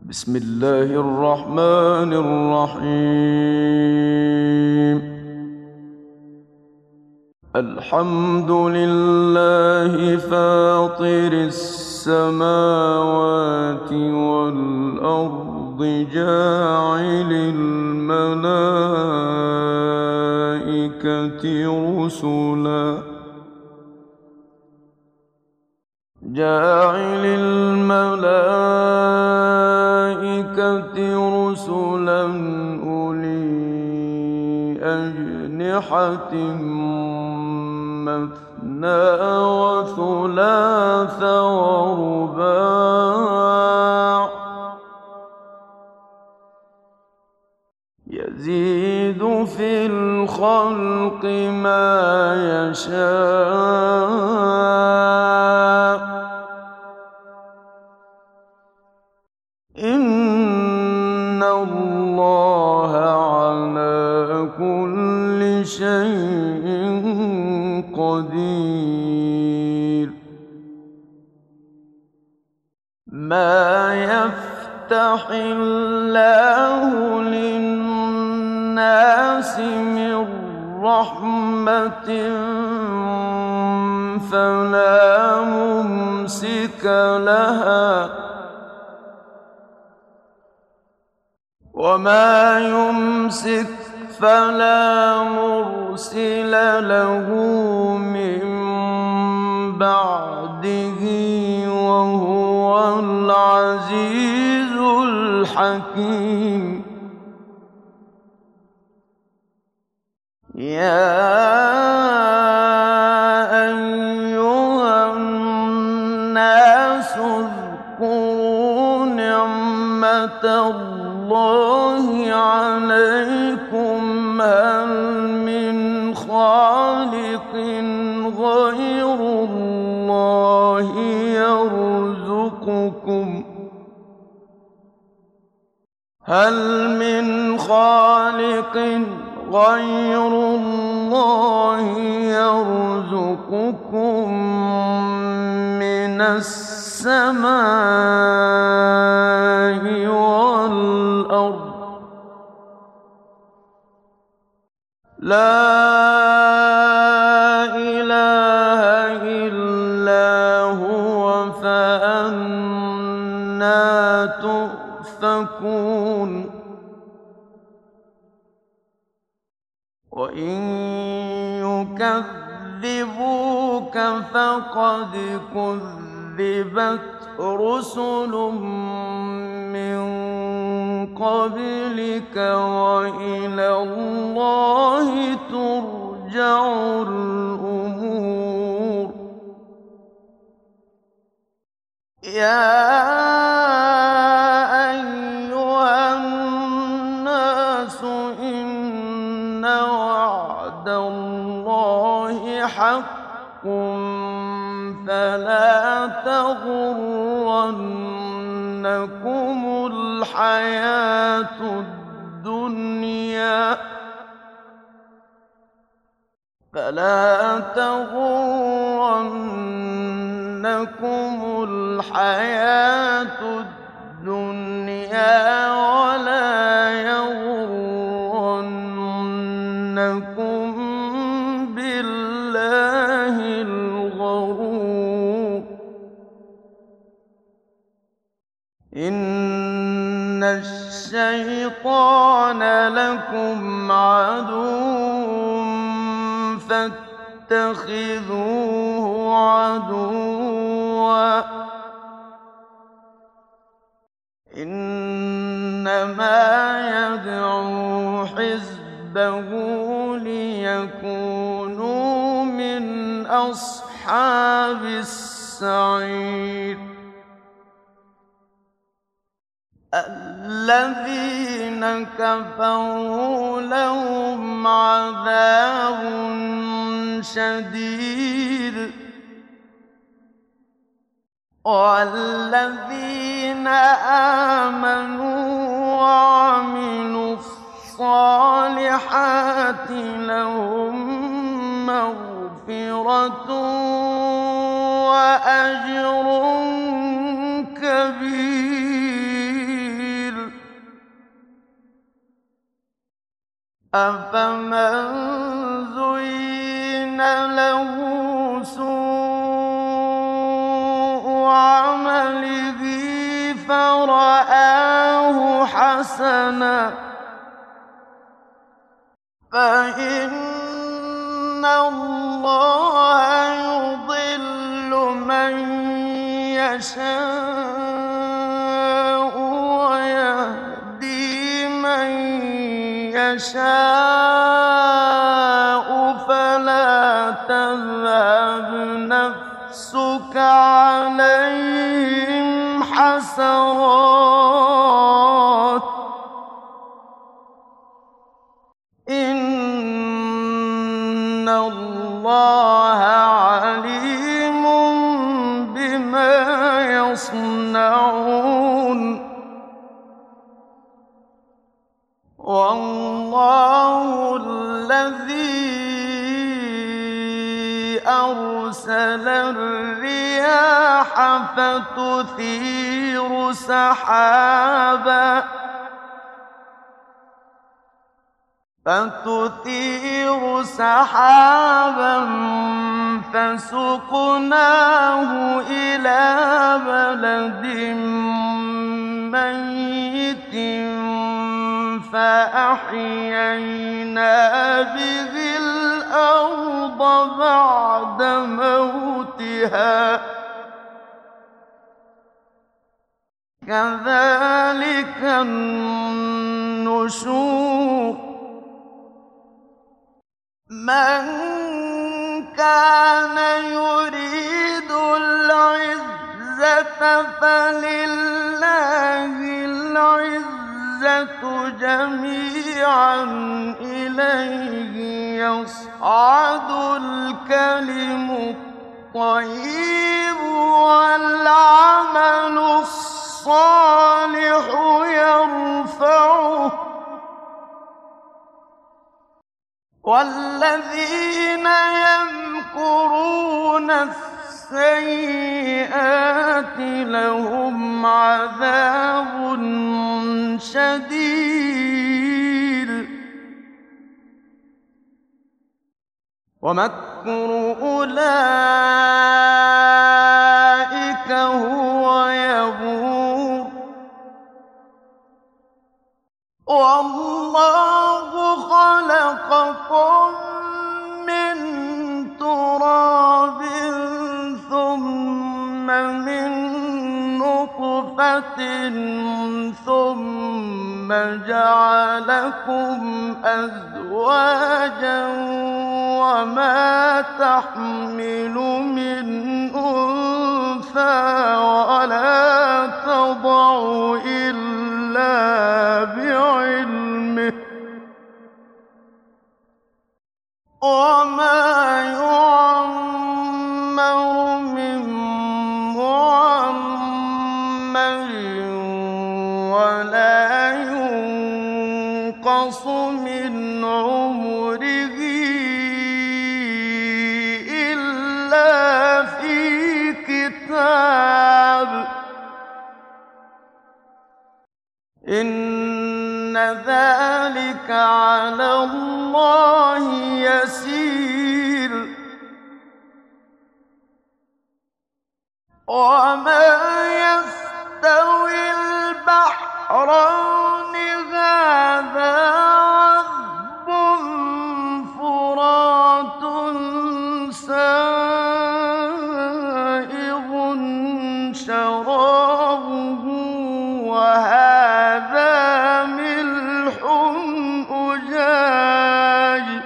بسم الله الرحمن الرحيم. الحمد لله فاطر السماوات والأرض جاعل الملائكة رسلا أولي أجنحة مثنى وثلاث ورباع يزيد في الخلق ما يشاء إن الله على كل شيء قدير. ما يفتح الله للناس من رحمة فلا ممسك لها وما يمسك فلا مرسل له من بعده وهو العزيز الحكيم. يا أيها الناس اذكروا نعمة الله عليكم هل من خالق غير الله يرزقكم من السماء والأرض؟ لا إله إلا هو فأنى تؤفكون. وإن يكذبوك فقد كذبت رسل من قبلك وإلى الله ترجع الأمور. يا أيها الناس إن وعد الله حق فلا تغرنكم الحياة الدنيا ولا يغرنكم بالله الغرور. إن الشيطان لكم عدو فاتخذوه عدوا إنما يدعو حزبه ليكونوا من أصحاب السعير. الذين كفروا لهم عذاب شديد والذين آمنوا وعملوا الصالحات لهم مغفرة وأجر كبير. أَفَمَن زُيِّنَ لَهُ سُوءُ عَمَلِهِ فَرَآهُ حَسَنًا فَإِنَّ اللَّهَ يُضِلُّ مَن يَشَاءُ وَيَهْدِي مَن يَشَاءُ فَلَا تَذْهَبْ نَفْسُكَ عَلَيْهِمْ حَسَرَاتٍ ۚ إِنَّ اللَّهَ عَلِيمٌ بِمَا يَصْنَعُونَ وَاللَّهُ الَّذِي أَرْسَلَ الرِّيَاحَ فَتُثِيرُ سَحَابًا فَسُقْنَاهُ إِلَىٰ بَلَدٍ مَّيِّتٍ فَأَحْيَيْنَا بِهِ الْأَرْضَ بَعْدَ مَوْتِهَا ۚ كَذَٰلِكَ النُّشُورُ مَن كَانَ يُرِيدُ الْعِزَّةَ فَلِلَّهِ الْعِزَّةُ جَمِيعًا ۚ إِلَيْهِ يَصْعَدُ الْكَلِمُ الطَّيِّبُ وَالْعَمَلُ الصَّالِحُ يَرْفَعُهُ ۚ وَالَّذِينَ يَمْكُرُونَ السَّيِّئَاتِ لَهُمْ عَذَابٌ شَدِيدٌ ۖ وَمَكْرُ أُولَٰئِكَ هُوَ يَبُورُ وَاللَّهُ خَلَقَكُم مِّن تُرَابٍ ثُمَّ مِن نُّطْفَةٍ ثُمَّ جَعَلَكُمْ أَزْوَاجًا ۚ وَمَا تَحْمِلُ مِنْ أُنثَىٰ وَلَا تَضَعُ إِلَّا بِعِلْمِهِ ۚ وَمَا يُعَمَّرُ مِن مُّعَمَّرٍ وَلَا يُنقَصُ مِنْ عُمُرِهِ إِلَّا فِي كِتَابٍ ۚ إِنَّ ذَٰلِكَ عَلَى اللَّهِ يَسِيرٌ وَمَا يَسْتَوِي الْبَحْرَانِ هَٰذَا عَذْبٌ فُرَاتٌ سَائِغٌ شَرَابُهُ وَهَٰذَا مِلْحٌ أُجَاجٌ ۖ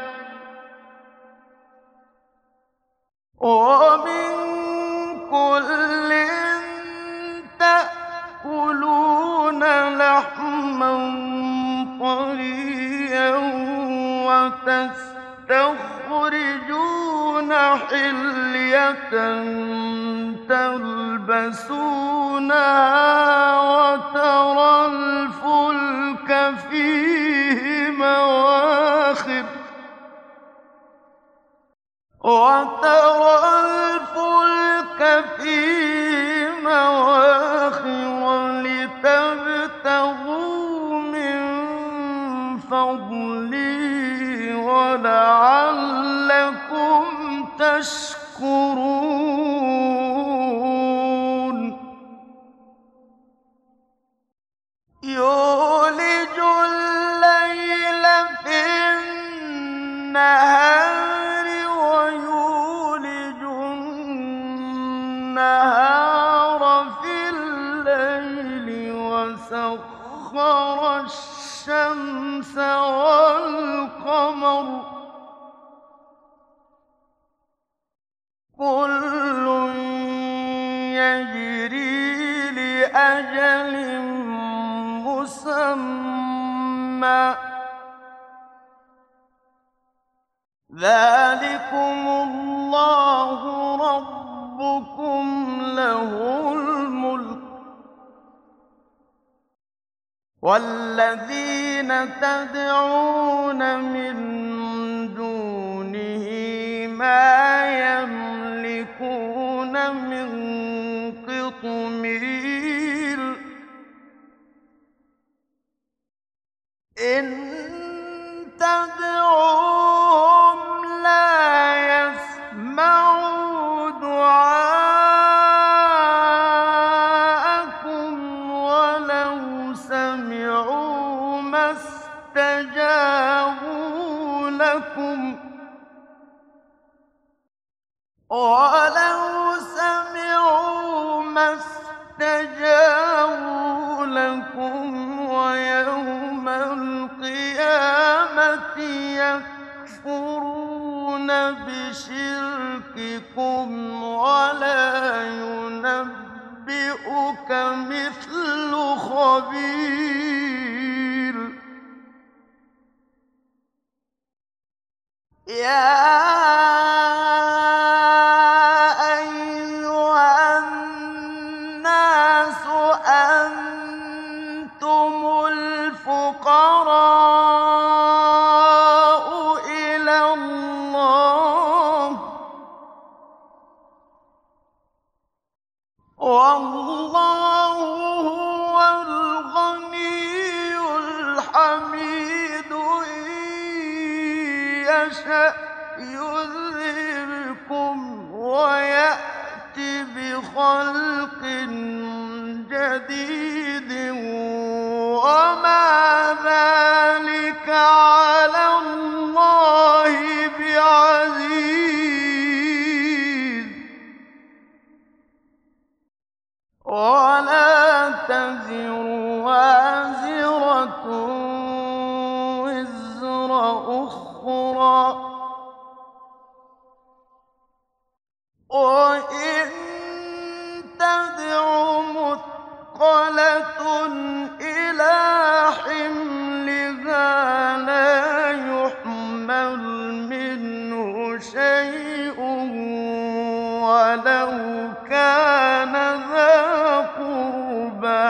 وَمِن كُلٍّ تَأْكُلُونَ لَحْمًا طَرِيًّا وَتَسْتَخْرِجُونَ حِلْيَةً تَلْبَسُونَهَا وَتَرَى الْفُلْكَ فِيهِ مَوَاخِرَ لِتَبْتَغُوا مِن فَضْلِهِ ولعلكم تشكرون يولج الليل في النهار ويولج النهار في الليل وسخر الشمس والقمر كل يجري لأجل مسمى ذلكم الله ربكم له الملك والذين تدعون من دونه ما يملكون من قطمير إن تدعوهم لا يسمعوا دعاءكم ولو سمعوا ما استجابوا لكم ويوم القيامة يكفرون بشرككم ولا ينبئك مثل خبير يا أيها الناس أنتم الفقراء إلى الله والله هو الغني الحميد إن يشأ يذهبكم ويأت بخلق جديد وما ذلك على الله بعزيز ولا تزر وازرة وزر أخرى وإن تدع مثقلة إلى حملها لا يحمل منه شيء ولو كان ذا قربى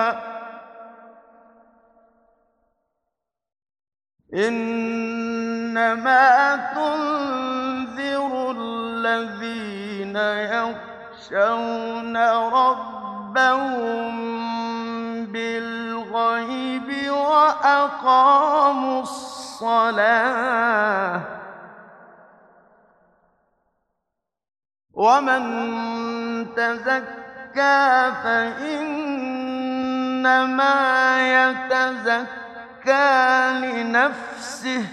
إنما تنذر الذين يخشون ربهم بالغيب وأقاموا الصلاة ومن تزكى فإنما يتزكى لنفسه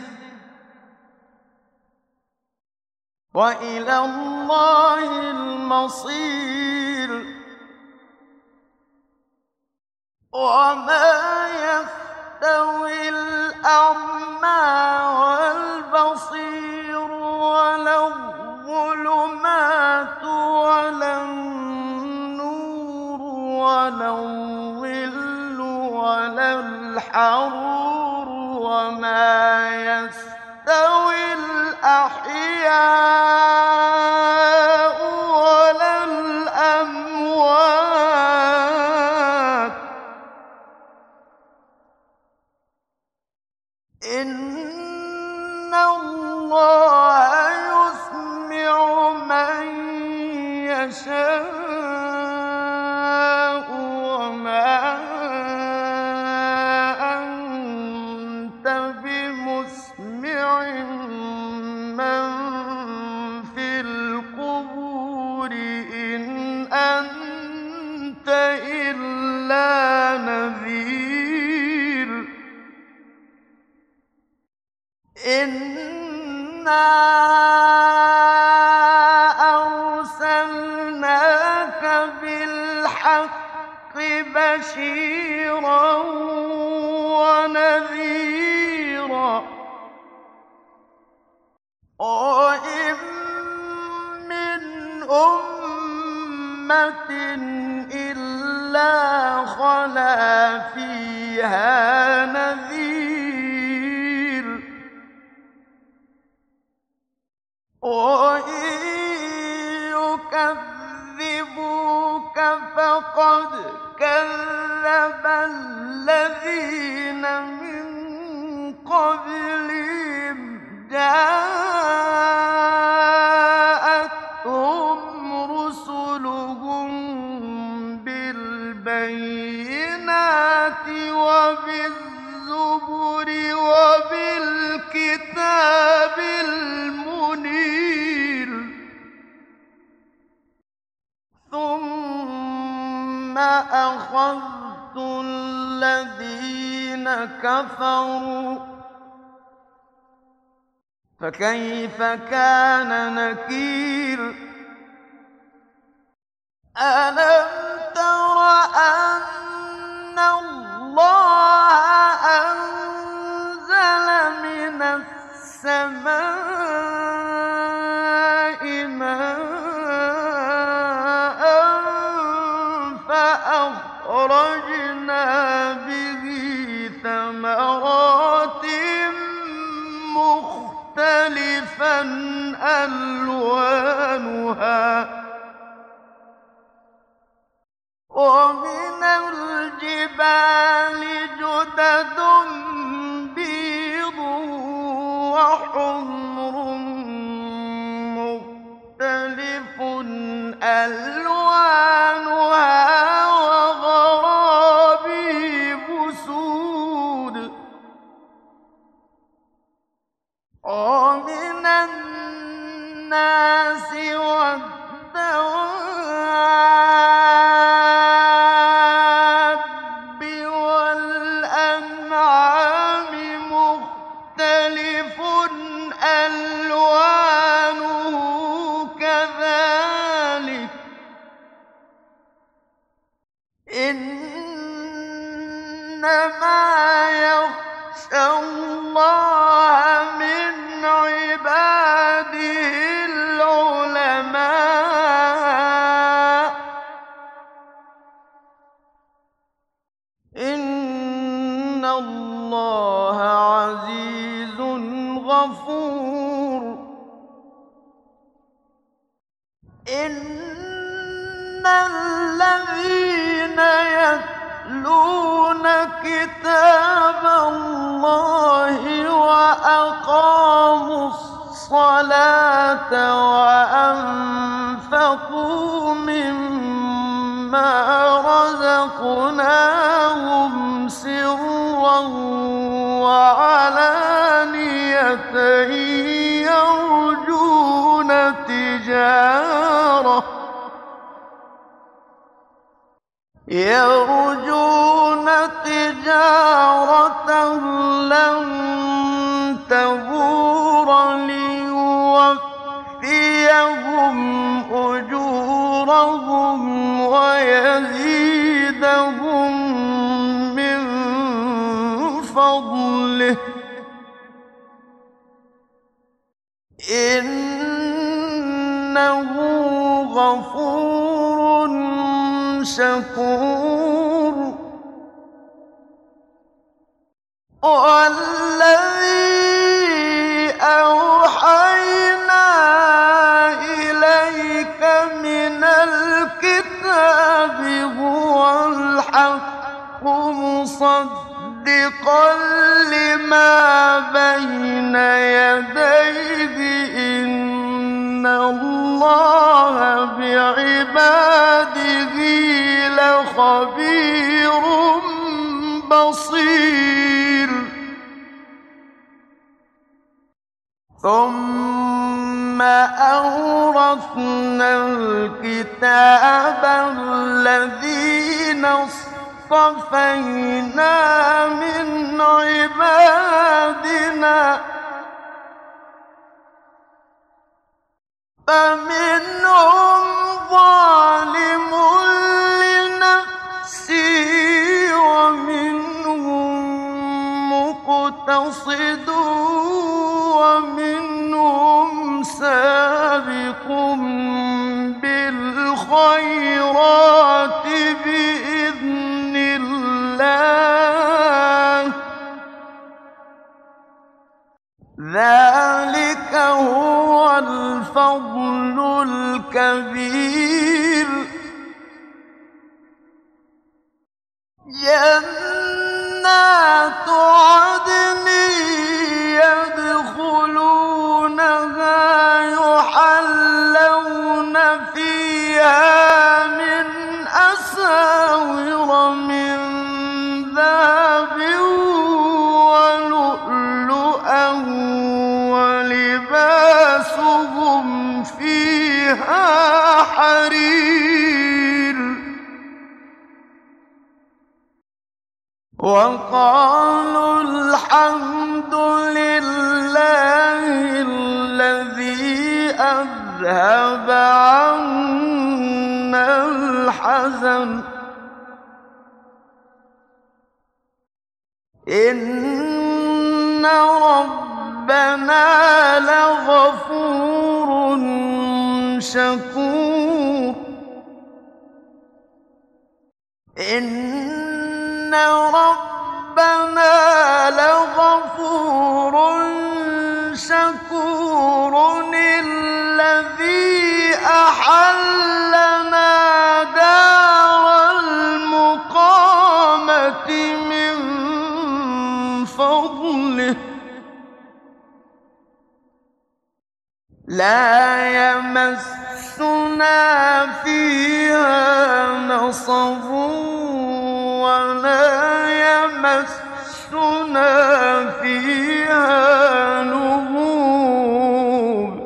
وإلى الله المصير وما يستوي الأعمى والبصير ولا الظلمات ولا النور ولا الظل ولا الحرور وما يستوي الأحياء ولا الأموات إن الله يسمع من يشاء وما أنت بمسمع إِنَّا أَرْسَلْنَاكَ بِالْحَقِّ بَشِيرًا وَنَذِيرًا ۖ وَإِن مِّنْ أُمَّةٍ إِلَّا خَلَا فِيهَا نَذِيرٌ ۖ وَإِن يُكَذِّبُوكَ فَقَدْ كَذَّبَ الَّذِينَ مِن قَبْلِهِمْ جَاءَتْهُمْ رُسُلُهُم بِالْبَيِّنَاتِ وَبِالزُّبُرِ وَبِالْكِتَابِ الْمُنِيرِ ثُمَّ أَخَذْتُ الَّذِينَ كَفَرُوا فَكَيْفَ كَانَ نَكِيرِ أَلَمْ تَرَ أَنَّ اللَّهَ أَنزَلَ مِنَ السَّمَاءِ مَاءً فَأَخْرَجْنَا بِهِ ثَمَرَاتٍ مُخْتَلِفًا أَلْوَانُهَا وَمِنَ الْجِبَالِ جُدَدٌ بِيضٌ وَحُمْرٌ مُخْتَلِفٌ أَلْوَانُهَا وَغَرَابِيبُ سُودٌ وَمِنَ النَّاسِ وَالدَّوَابِّ وَالْأَنْعَامِ مُخْتَلِفٌ أَلْوَانُهُ كَذَٰلِكَ إِنَّمَا يَخْشَى اللَّهَ مِنْ عِبَادِهِ الْعُلَمَاءُ ۗ إِنَّ اللَّهَ عَزِيزٌ غَفُورٌ إِنَّ الَّذِينَ يَتْلُونَ كِتَابَ اللَّهِ وَأَقَامُوا الصَّلَاةَ وَأَنفَقُوا مِمَّا رَزَقْنَاهُمْ سِرًّا وَعَلَانِيَةً يَرْجُونَ تِجَارَةً لَّن تَبُورَ لِيُوَفِّيَهُمْ أُجُورَهُمْ وَيَزِيدَهُم مِّن فَضْلِهِ ۚ إِنَّهُ غَفُورٌ شَكُورٌ وَالَّذِي أَوْحَيْنَا إِلَيْكَ مِنَ الْكِتَابِ هُوَ الْحَقُّ مُصَدِّقًا لِّمَا بَيْنَ يَدَيْهِ ۗ إِنَّ اللَّهَ بِعِبَادِهِ لَخَبِيرٌ بَصِيرٌ ثُمَّ أَوْرَثْنَا الْكِتَابَ الَّذِينَ اصْطَفَيْنَا مِنْ عِبَادِنَا فمنهم ظالم لنفسه ومنهم مقتصد ومنهم سابق بالخيرات بإذن الله ذلك هو الفضل الكبير جنات عدن يدخلونها يحلون فيها من أساور من ذهب ولؤلؤا ولباسهم فيها حرير وقالوا الحمد لله الذي أذهب عنا الحزن إن ربنا لغفور شكور إن ربنا لغفور شكور الذي أحلنا دار المقامة من فضله لا يمسنا فيها نصب ولا يمسنا فيها لغوب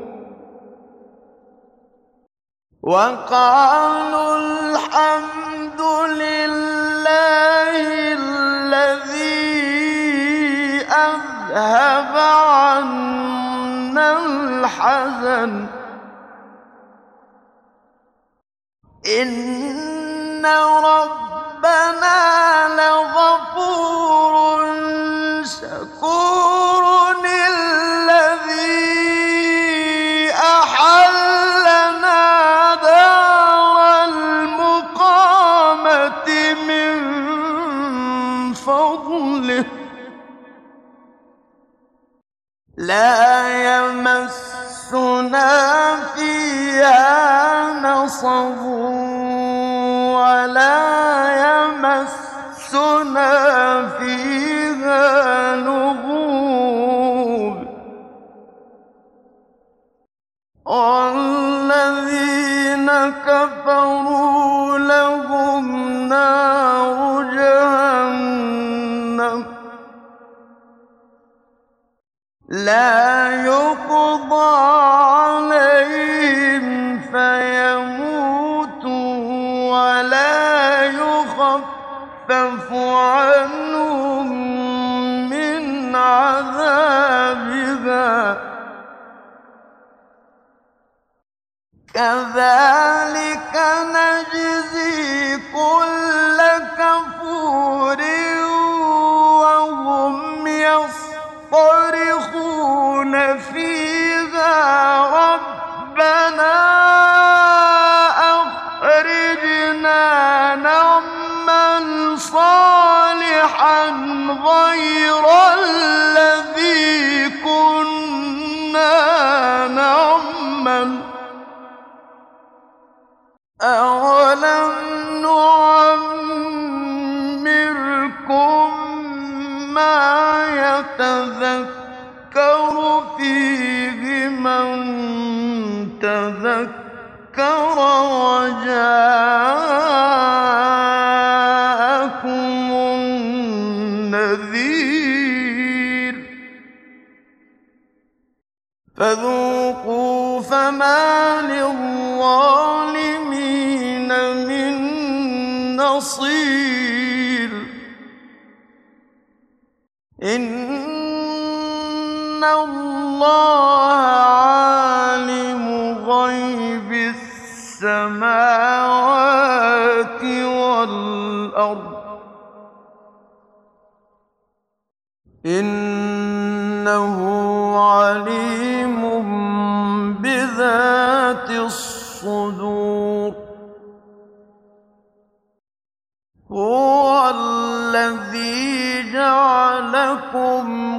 وقالوا الحمد لله الذي أذهب عنا الحزن إن ربنا لغفور شكور الذي أحلنا دار المقامة من فضله لا يمسنا فيها نصب ولا يمسنا فيها لغوب والذين كفروا لهم نار جهنم لا يقضى عليهم فيموتوا ولا يخفف عنهم من عذابها كذلك نجزي كل كفور وهم يصطرخون فيها ربنا أخرجنا نعمل صالحا غير الذي كنا نعمل أولم نعمركم ما يتذكر فيه من تذكر وجاءكم النذير فذوقوا فما للظالمين من نصير إن الله عالم غيب السماوات والأرض إنه عليم بذات الصدور هو الذي جعلكم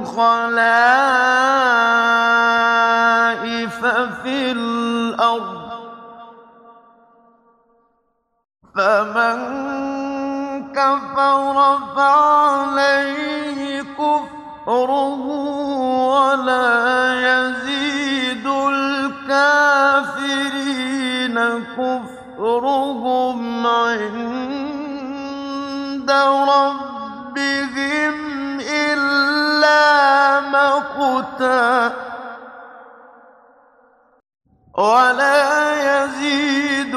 خلائف في الأرض فمن كفر فعليه كفره ولا يزيد الكافرين كفرهم عند ربهم إلا مقتا ولا يزيد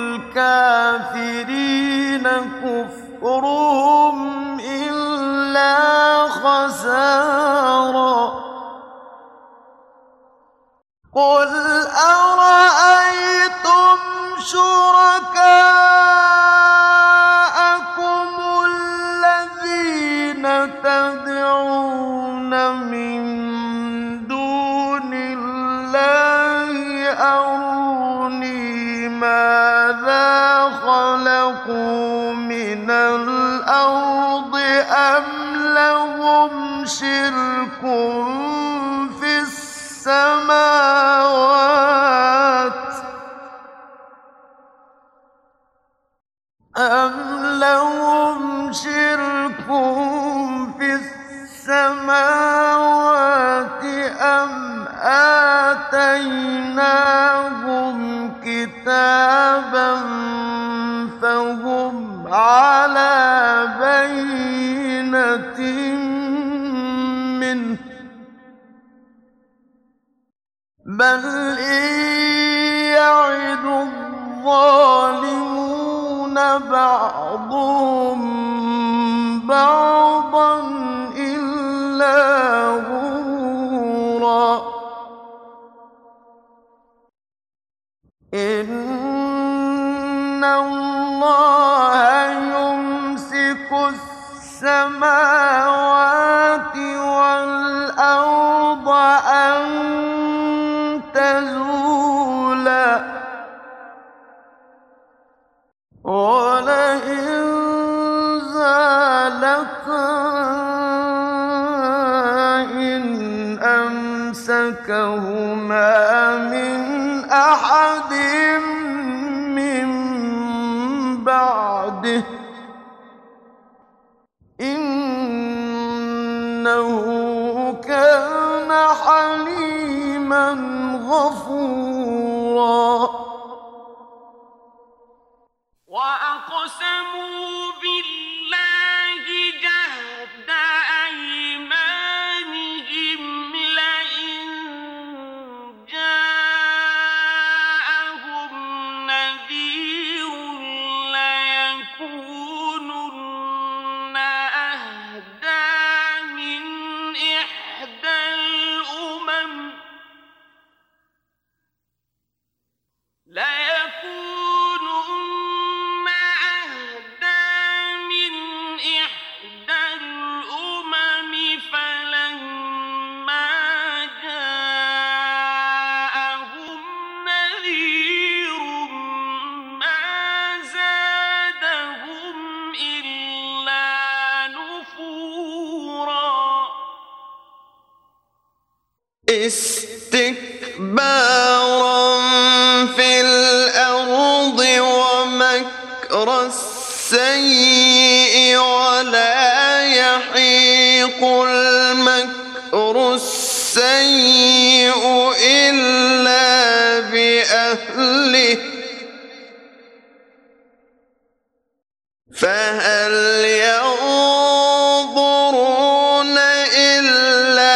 الكافرين كفرهم إلا خسارا قل أرأيتم شركاءكم الذين تدعون من دون الله أروني ماذا خلقوا من الأرض أم لهم شرك في السماوات أم آتيناهم كتابا فهم على بينة منه بل إن يعد الظالمون بعضهم بعضا إلا غرورا إن الله يمسك السماوات والأرض أن تزولا ولئن زالتا إن أمسكهما من أحد من بعده إنه كان حليما غفورا وأقسموا بالله جهد أيمانهم لئن جاءهم نذير ليكونن أهدى من إحدى الأمم فلما جاءهم نذير ما زادهم إلا نفورا استكبارا في الأرض ومكر السيء ولا يحيق المكر السيء إلا بأهله فهل ينظرون إلا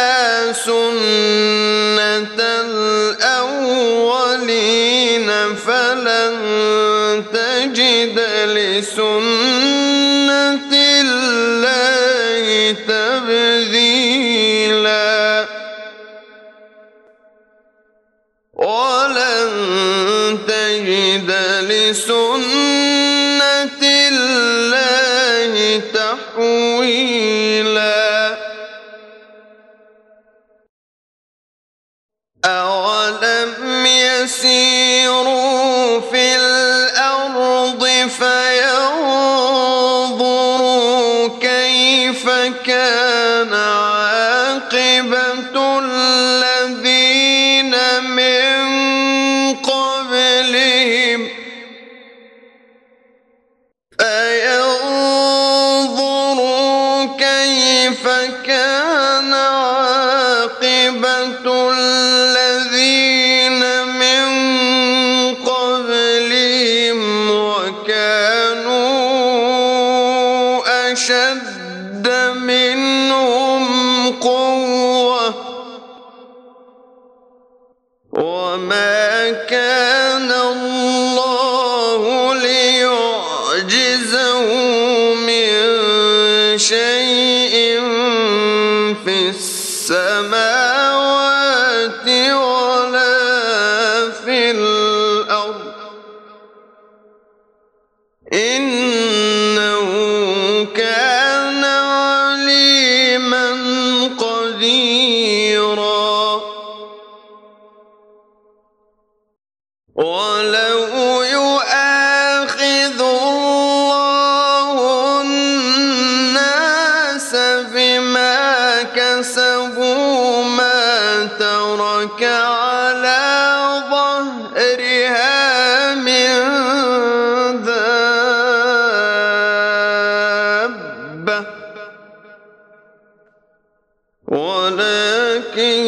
سنة الأولين فلن تجد لسنة الله تبديلا ولن تجد لسنة الله تحويلا أولم يسيروا في الأرض فينظروا كيف كان عاقبة الذين من قبلهم وكانوا أشد منهم قوة وما كان الله ليعجزه من شيء في السماوات ولا في الأرض إنه كان عليما قديرا ولو يؤاخذ الله الناس بما كسبوا ما ترك على ظهرها من دابة ولكن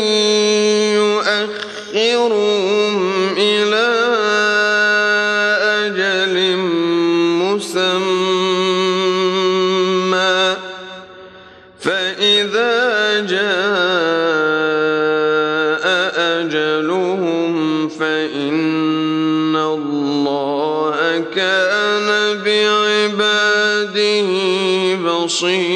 يؤخرهم إلى أجل مسمى فإذا جاء أجلهم فإن الله كان بعباده بصيرا